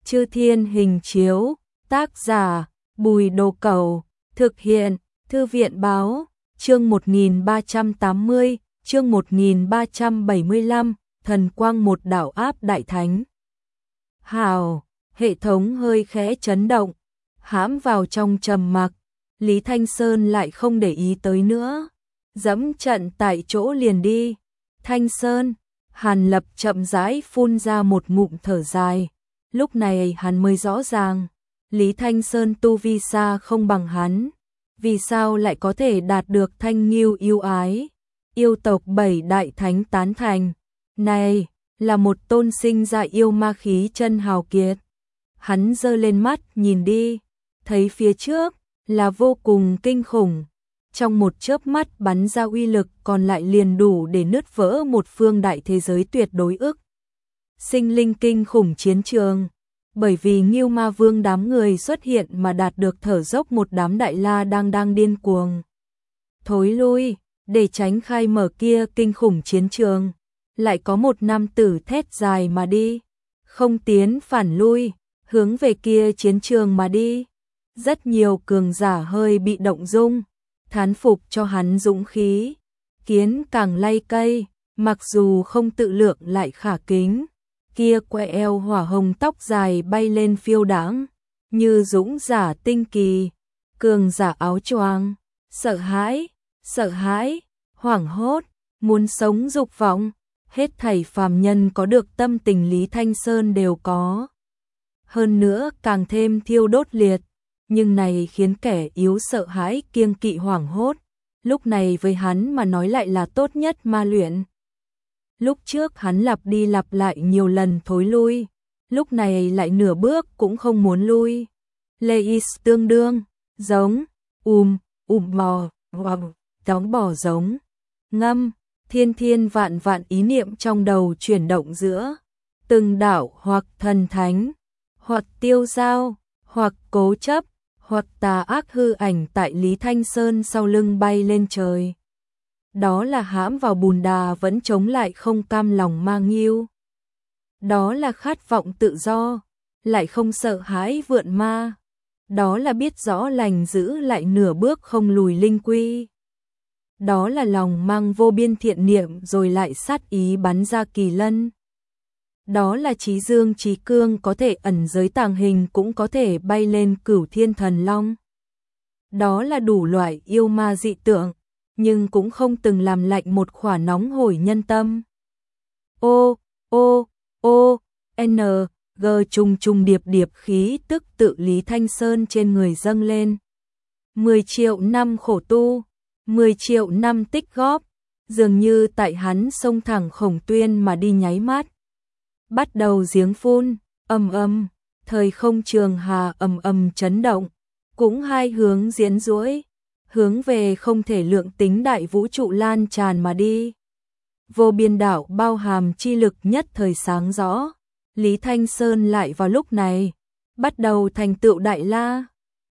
Chư Thiên Hình Chiếu, tác giả Bùi Đồ Cẩu, thực hiện Thư viện Báo, chương 1380, chương 1375, thần quang một đạo áp đại thánh. Hào, hệ thống hơi khẽ chấn động, hãm vào trong trầm mặc, Lý Thanh Sơn lại không để ý tới nữa, dẫm trận tại chỗ liền đi. Thanh Sơn, Hàn Lập chậm rãi phun ra một ngụm thở dài, lúc này hắn mới rõ ràng, Lý Thanh Sơn tu vi xa không bằng hắn, vì sao lại có thể đạt được thanh nghiêu yêu ái, yêu tộc 7 đại thánh tán thành, này là một tôn sinh ra yêu ma khí chân hào kiệt. Hắn giơ lên mắt nhìn đi, thấy phía trước là vô cùng kinh khủng, trong một chớp mắt bắn ra uy lực còn lại liền đủ để nứt vỡ một phương đại thế giới tuyệt đối ức. Sinh linh kinh khủng chiến trường, bởi vì Ngưu Ma Vương đám người xuất hiện mà đạt được thở dốc một đám đại la đang điên cuồng. Thối lui, để tránh khai mở kia kinh khủng chiến trường, lại có một nam tử thét dài mà đi, không tiến phản lui, hướng về kia chiến trường mà đi. Rất nhiều cường giả hơi bị động dung, thán phục cho hắn dũng khí, kiến càng lay cây, mặc dù không tự lượng lại khả kính. Kia que eo hỏa hồng tóc dài bay lên phiêu đãng, như dũng giả tinh kỳ, cường giả áo choàng, sợ hãi, hoảng hốt, muốn sống dục vọng, hết thảy phàm nhân có được tâm tình Lý Thanh Sơn đều có. Hơn nữa càng thêm thiêu đốt liệt, nhưng này khiến kẻ yếu sợ hãi kiêng kỵ hoảng hốt, lúc này với hắn mà nói lại là tốt nhất ma luyện. Lúc trước hắn lặp đi lặp lại nhiều lần thối lui, lúc này lại nửa bước cũng không muốn lui. Leis tương đương, giống, bò, đóng bò giống, ngâm, thiên vạn ý niệm trong đầu chuyển động giữa từng đạo hoặc thần thánh, hoặc tiêu dao, hoặc cố chấp, hoặc tà ác hư ảnh tại Lý Thanh Sơn sau lưng bay lên trời. Đó là hãm vào bùn đà vẫn chống lại không cam lòng ma nghiêu. Đó là khát vọng tự do, lại không sợ hãi vượn ma. Đó là biết rõ lành giữ lại nửa bước không lùi linh quy. Đó là lòng mang vô biên thiện niệm rồi lại sát ý bắn ra kỳ lân. Đó là trí dương trí cương có thể ẩn giới tàng hình cũng có thể bay lên cửu thiên thần long. Đó là đủ loại yêu ma dị tượng, nhưng cũng không từng làm lạnh một khỏa nóng hổi nhân tâm. N, G trùng điệp khí tức tự Lý Thanh Sơn trên người dâng lên. 10 triệu năm khổ tu, 10 triệu năm tích góp, dường như tại hắn xông thẳng Khổng Tuyên mà đi nháy mắt. Bắt đầu giếng phun, ầm, thời không trường hà ầm chấn động, cũng hai hướng diễn duỗi, hướng về không thể lượng tính đại vũ trụ lan tràn mà đi. Vô biên đảo bao hàm chi lực nhất thời sáng rõ, Lý Thanh Sơn lại vào lúc này bắt đầu thành tựu đại la.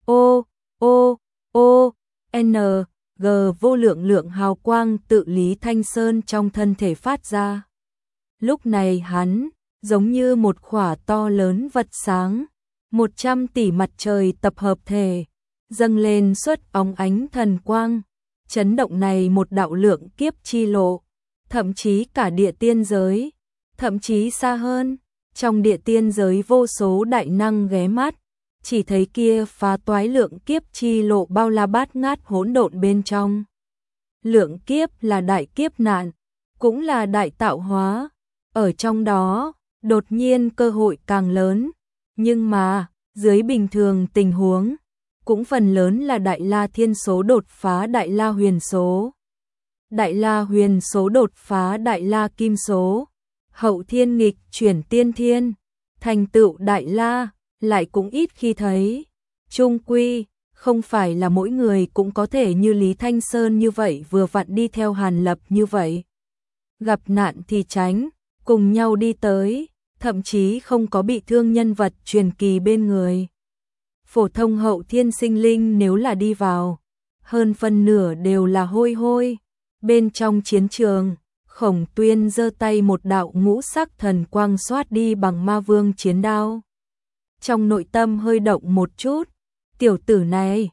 N, G vô lượng hào quang tự Lý Thanh Sơn trong thân thể phát ra. Lúc này hắn giống như một khỏa to lớn vật sáng, 100 tỷ mặt trời tập hợp thể, dâng lên suốt óng ánh thần quang, chấn động này một đạo lượng kiếp chi lộ, thậm chí cả địa tiên giới, thậm chí xa hơn, trong địa tiên giới vô số đại năng ghé mắt, chỉ thấy kia phá toái lượng kiếp chi lộ bao la bát ngát hỗn độn bên trong. Lượng kiếp là đại kiếp nạn, cũng là đại tạo hóa, ở trong đó, đột nhiên cơ hội càng lớn, nhưng mà, dưới bình thường tình huống, cũng phần lớn là đại la thiên số đột phá đại la huyền số. Đại la huyền số đột phá đại la kim số, hậu thiên nghịch chuyển tiên thiên, thành tựu đại la, lại cũng ít khi thấy. Chung quy, không phải là mỗi người cũng có thể như Lý Thanh Sơn như vậy vừa vặn đi theo Hàn Lập như vậy. Gặp nạn thì tránh, cùng nhau đi tới, thậm chí không có bị thương nhân vật truyền kỳ bên người. Phổ thông hậu thiên sinh linh nếu là đi vào, hơn phân nửa đều là hôi. Bên trong chiến trường, Khổng Tuyên giơ tay một đạo ngũ sắc thần quang xoát đi bằng ma vương chiến đao. trong nội tâm hơi động một chút. Tiểu tử này,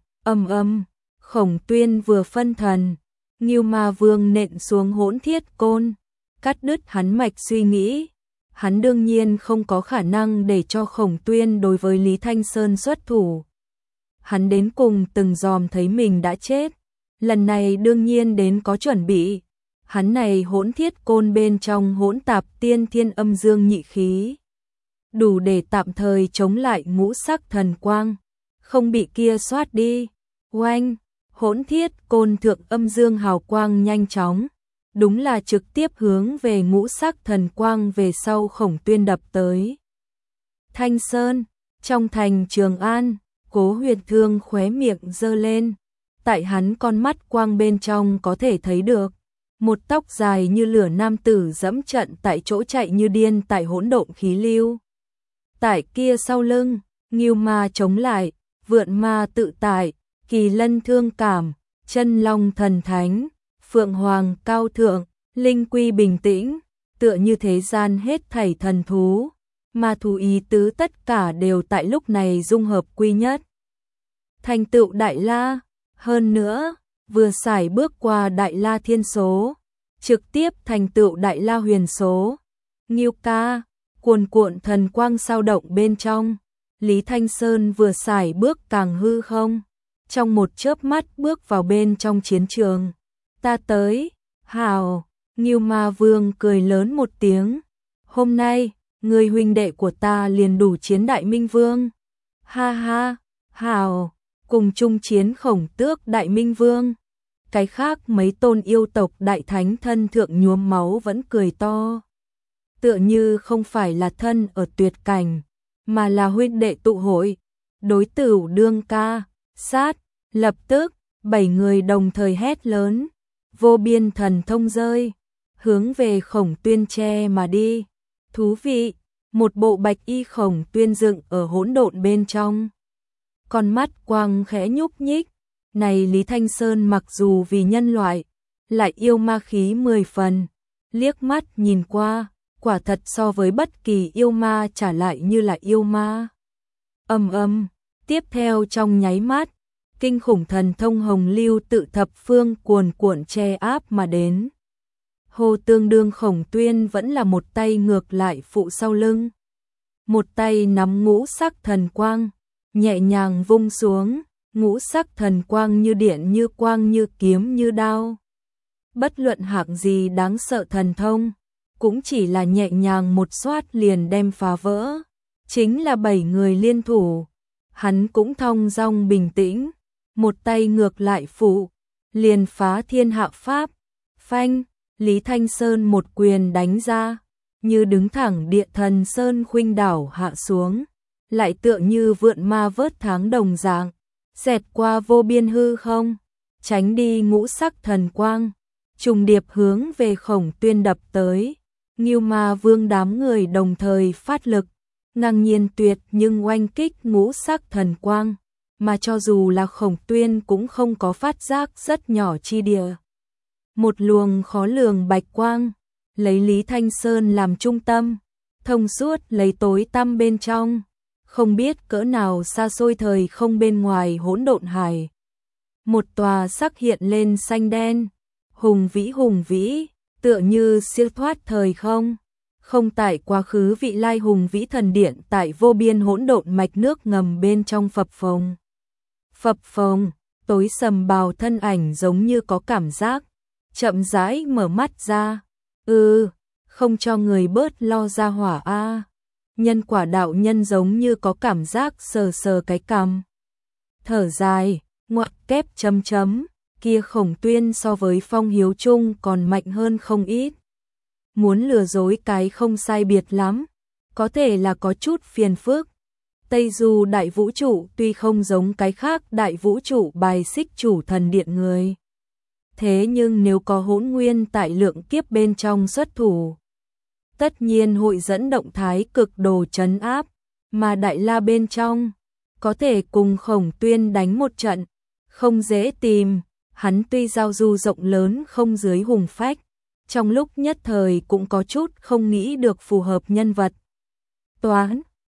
Khổng Tuyên vừa phân thần, Ngưu Ma Vương nện xuống Hỗn Thiết Côn, cắt đứt hắn mạch suy nghĩ. Hắn đương nhiên không có khả năng để cho Khổng Tuyên đối với Lý Thanh Sơn xuất thủ. Hắn đến cùng từng dòm thấy mình đã chết, lần này đương nhiên đến có chuẩn bị. Hắn này Hỗn Thiết Côn bên trong hỗn tạp tiên thiên âm dương nhị khí, đủ để tạm thời chống lại ngũ sắc thần quang, không bị kia xoát đi. Oanh, Hỗn Thiết Côn thượng âm dương hào quang nhanh chóng, đúng là trực tiếp hướng về ngũ sắc thần quang về sau Khổng Tuyên đập tới. Thanh Sơn, trong thành Trường An, Cố Huyền Thương khóe miệng giơ lên, tại hắn con mắt quang bên trong có thể thấy được một tóc dài như lửa nam tử dẫm trận tại chỗ chạy như điên tại hỗn độn khí lưu. Tại kia sau lưng, Ngưu Ma chống lại, Vượn Ma tự tại, Kỳ Lân thương cảm, Chân Long thần thánh, Phượng Hoàng cao thượng, Linh Quy bình tĩnh, tựa như thế gian hết thảy thần thú, ma thú ý tứ tất cả đều tại lúc này dung hợp quy nhất. Thành tựu Đại La, hơn nữa, vừa xài bước qua Đại La thiên số, trực tiếp thành tựu Đại La huyền số. Ngưu ca, cuồn cuộn thần quang sao động bên trong, Lý Thanh Sơn vừa xài bước càng hư không, trong một chớp mắt bước vào bên trong chiến trường. Ta tới, hào, Ngưu Ma Vương cười lớn một tiếng, hôm nay, người huynh đệ của ta liền đủ chiến Đại Minh Vương. Ha ha, hào, cùng chung chiến Khổng Tước Đại Minh Vương. Cái khác mấy tôn yêu tộc đại thánh thân thượng nhuốm máu vẫn cười to, tựa như không phải là thân ở tuyệt cảnh, mà là huynh đệ tụ hội, đối tửu đương ca, sát. Lập tức, 7 người đồng thời hét lớn, vô biên thần thông rơi, hướng về Khổng Tuyên che mà đi. Thú vị, một bộ bạch y Khổng Tuyên dựng ở hỗn độn bên trong. Con mắt quang khẽ nhúc nhích, này Lý Thanh Sơn mặc dù vì nhân loại, lại yêu ma khí 10 phần, liếc mắt nhìn qua, quả thật so với bất kỳ yêu ma trả lại như là yêu ma. Tiếp theo trong nháy mắt, kinh khủng thần thông hồng lưu tự thập phương cuồn cuộn che áp mà đến. Hồ tương đương Khổng Tuyên vẫn là một tay ngược lại phụ sau lưng, một tay nắm ngũ sắc thần quang, nhẹ nhàng vung xuống, ngũ sắc thần quang như điện như quang như kiếm như đao. Bất luận hạng gì đáng sợ thần thông, cũng chỉ là nhẹ nhàng một xoát liền đem phá vỡ. Chính là 7 người liên thủ, hắn cũng thong dong bình tĩnh, một tay ngược lại phụ, liền phá thiên hạ pháp. Phanh, Lý Thanh Sơn một quyền đánh ra, như đứng thẳng địa thần sơn khuynh đảo hạ xuống, lại tựa như vượn ma vớt tháng đồng dạng, xẹt qua vô biên hư không, tránh đi ngũ sắc thần quang, trùng điệp hướng về Khổng Tuyên đập tới. Ngưu Ma Vương đám người đồng thời phát lực, ngang nhiên tuyệt nhưng oanh kích ngũ sắc thần quang, mà cho dù là Khổng Tuyên cũng không có phát giác rất nhỏ chi địa. Một luồng khó lường bạch quang, lấy Lý Thanh Sơn làm trung tâm, thông suốt lấy tối tăm bên trong, không biết cỡ nào xa xôi thời không bên ngoài hỗn độn hải. Một tòa sắc hiện lên xanh đen, hùng vĩ, tựa như siêu thoát thời không. Không tại quá khứ vị lai hùng vĩ thần điện tại vô biên hỗn độn mạch nước ngầm bên trong phập phồng. Phập phồng, tối sầm bào thân ảnh giống như có cảm giác, chậm rãi mở mắt ra. Không cho người bớt lo ra hỏa a. Nhân quả đạo nhân giống như có cảm giác sờ sờ cái cằm. Thở dài, ngoặc kép chấm chấm, kia Khổng Tuyên so với Phong Hiếu Trung còn mạnh hơn không ít. Muốn lừa dối cái không sai biệt lắm, có thể là có chút phiền phức. Tây Du đại vũ trụ tuy không giống cái khác đại vũ trụ bài xích chủ thần điện người. Thế nhưng nếu có Hỗn Nguyên tại lượng kiếp bên trong xuất thủ, tất nhiên hội dẫn động thái cực đồ trấn áp, mà Đại La bên trong có thể cùng Khổng Tuyên đánh một trận, không dễ tìm. Hắn tuy giao du rộng lớn không dưới hùng phách, trong lúc nhất thời cũng có chút không nghĩ được phù hợp nhân vật. Toán,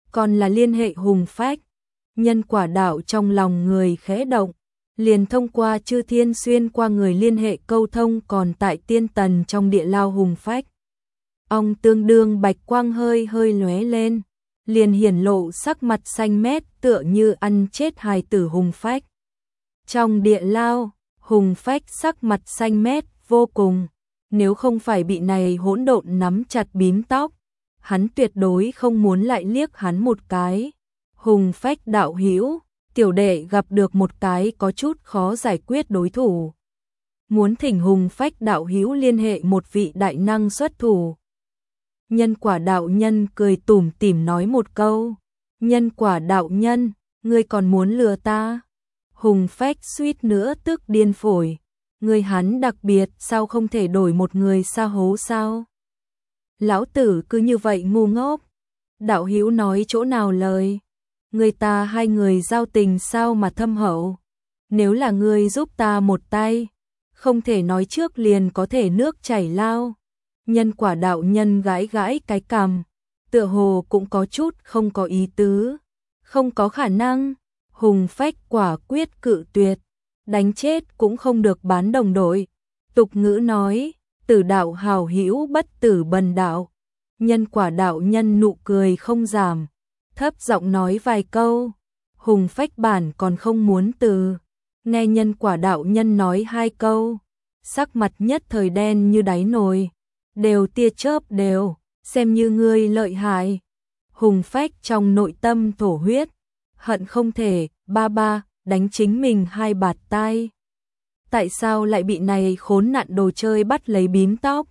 còn là liên hệ hùng phách. Nhân quả đạo trong lòng người khẽ động, liền thông qua chư thiên xuyên qua người liên hệ câu thông còn tại tiên tần trong địa lao hùng phách. Ông tương đương bạch quang hơi hơi lóe lên, liền hiển lộ sắc mặt xanh mét tựa như ăn chết hài tử hùng phách. Trong địa lao, hùng phách sắc mặt xanh mét vô cùng, nếu không phải bị này hỗn độn nắm chặt bím tóc, hắn tuyệt đối không muốn lại liếc hắn một cái. Hùng phách đạo hữu, tiểu đệ gặp được một cái có chút khó giải quyết đối thủ. Muốn thỉnh hùng phách đạo hữu liên hệ một vị đại năng xuất thủ. Nhân quả đạo nhân cười tủm tỉm nói một câu. Nhân quả đạo nhân, ngươi còn muốn lừa ta? Hùng phách suýt nữa tức điên phổi. Người hắn đặc biệt sao không thể đổi một người xa hố sao? Lão tử cứ như vậy ngu ngốc. Đạo hữu nói chỗ nào lời? Người ta hai người giao tình sao mà thâm hậu? Nếu là ngươi giúp ta một tay, không thể nói trước liền có thể nước chảy lao. Nhân quả đạo nhân gãi gãi cái cằm, tựa hồ cũng có chút không có ý tứ. Không có khả năng. Hùng phách quả quyết cự tuyệt, đánh chết cũng không được bán đồng đội. Tục ngữ nói, tử đạo hào hữu bất tử bần đạo. Nhân quả đạo nhân nụ cười không giảm, thấp giọng nói vài câu. Hùng phách bản còn không muốn từ, nghe nhân quả đạo nhân nói hai câu, sắc mặt nhất thời đen như đáy nồi, đều tia chớp đều, xem như ngươi lợi hại. Hùng phách trong nội tâm thổ huyết, hận không thể ba đánh chính mình hai bạt tai. Tại sao lại bị này khốn nạn đồ chơi bắt lấy bím tóc?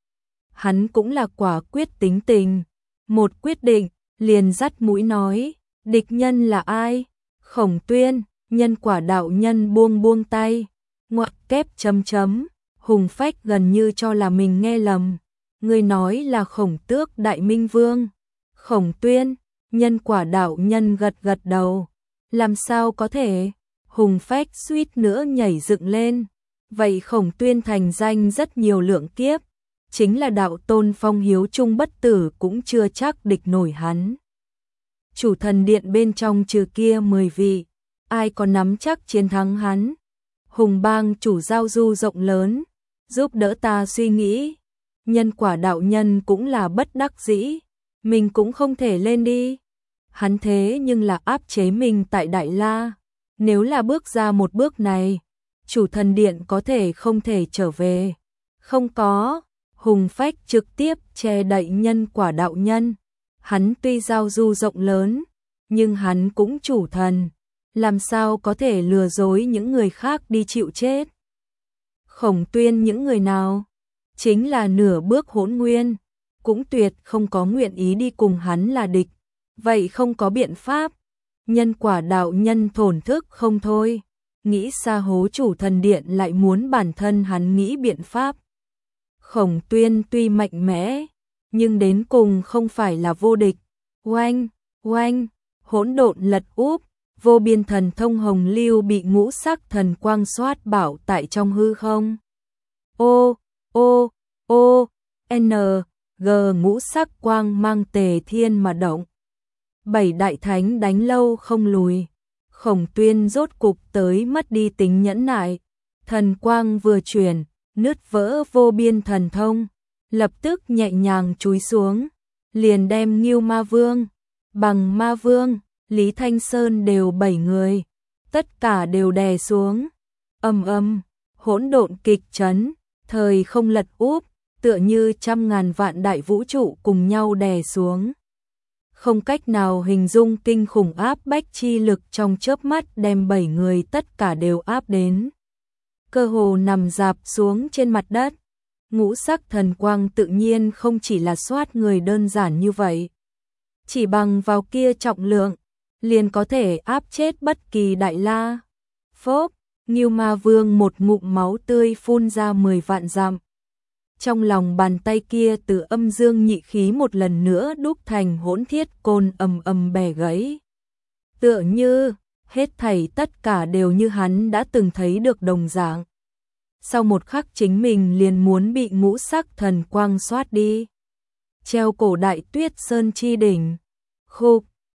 Hắn cũng là quả quyết tính tình, một quyết định liền dắt mũi nói, địch nhân là ai? Khổng Tuyên. Nhân quả đạo nhân buông tay, ngoặc kép chấm chấm. Hùng phách gần như cho là mình nghe lầm. Người nói là Khổng Tước Đại Minh Vương. Khổng Tuyên. Nhân quả đạo nhân gật gật đầu. Làm sao có thể? Hùng phách suýt nữa nhảy dựng lên. Vậy Khổng Tuyên thành danh rất nhiều lượng kiếp, chính là đạo tôn phong hiếu trung bất tử cũng chưa chắc địch nổi hắn. Chủ thần điện bên trong trừ kia 10 vị, ai có nắm chắc chiến thắng hắn? Hùng bang chủ giao du rộng lớn, giúp đỡ ta suy nghĩ. Nhân quả đạo nhân cũng là bất đắc dĩ, mình cũng không thể lên đi. Hắn thế nhưng là áp chế mình tại Đại La, nếu là bước ra một bước này, chủ thần điện có thể không thể trở về. Không có. Hùng phách trực tiếp che đậy nhân quả đạo nhân. Hắn tuy giao du rộng lớn, nhưng hắn cũng chủ thần, làm sao có thể lừa dối những người khác đi chịu chết. Khổng Tuyên những người nào? Chính là nửa bước hỗn nguyên, cũng tuyệt không có nguyện ý đi cùng hắn là địch. Vậy không có biện pháp. Nhân quả đạo nhân thổn thức không thôi, nghĩ xa hố chủ thần điện lại muốn bản thân hắn nghĩ biện pháp. Khổng Tuyên tuy mạnh mẽ, nhưng đến cùng không phải là vô địch. Oanh, oanh, hỗn độn lật úp, vô biên thần thông hồng lưu bị ngũ sắc thần quang xoát bảo tại trong hư không. Ô, ô, ô, n, g ngũ sắc quang mang tề thiên mà động. 7 đại thánh đánh lâu không lùi. Khổng Tuyên rốt cục tới mất đi tính nhẫn nại. Thần quang vừa chuyển, nứt vỡ vô biên thần thông, lập tức nhẹ nhàng chúi xuống, liền đem Ngưu Ma Vương, Bằng Ma Vương, Lý Thanh Sơn đều 7 người, tất cả đều đè xuống. Ầm, hỗn độn kịch chấn, thời không lật úp, tựa như trăm ngàn vạn đại vũ trụ cùng nhau đè xuống. Không cách nào hình dung kinh khủng áp bách chi lực trong chớp mắt đem 7 người tất cả đều áp đến. Cơ hồ nằm rạp xuống trên mặt đất. Ngũ sắc thần quang tự nhiên không chỉ là soát người đơn giản như vậy. Chỉ bằng vào kia trọng lượng, liền có thể áp chết bất kỳ đại la. Phốp, Ngưu Ma Vương một ngụm máu tươi phun ra 10 vạn dặm. Trong lòng bàn tay kia từ âm dương nhị khí một lần nữa đúc thành hỗn thiết côn ầm bẻ gãy. Tựa như hết thảy tất cả đều như hắn đã từng thấy được đồng dạng. Sau một khắc chính mình liền muốn bị ngũ sắc thần quang xoát đi. Treo cổ Đại Tuyết Sơn chi đỉnh. Khục,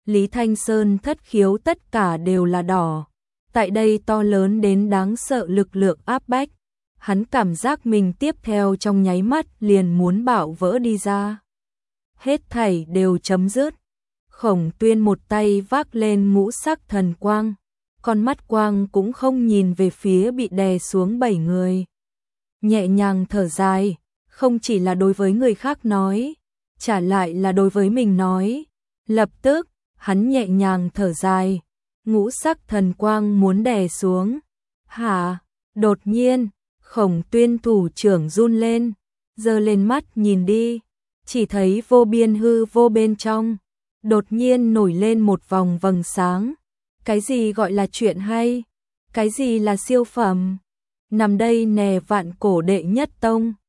Lý Thanh Sơn thất khiếu tất cả đều là đỏ. Tại đây to lớn đến đáng sợ lực lượng áp bách. Hắn cảm giác mình tiếp theo trong nháy mắt liền muốn bạo vỡ đi ra. Hết thảy đều chấm dứt. Khổng Tuyên một tay vác lên ngũ sắc thần quang. Con mắt quang cũng không nhìn về phía bị đè xuống 7 người. Nhẹ nhàng thở dài, không chỉ là đối với người khác nói, trả lại là đối với mình nói. Lập tức, hắn nhẹ nhàng thở dài, ngũ sắc thần quang muốn đè xuống. Hả? Đột nhiên, Khổng Tuyên thủ trưởng run lên, giơ lên mắt nhìn đi, chỉ thấy vô biên hư vô bên trong, đột nhiên nổi lên một vòng vầng sáng. Cái gì gọi là chuyện hay? Cái gì là siêu phẩm? Nằm đây nè Vạn Cổ đệ nhất tông.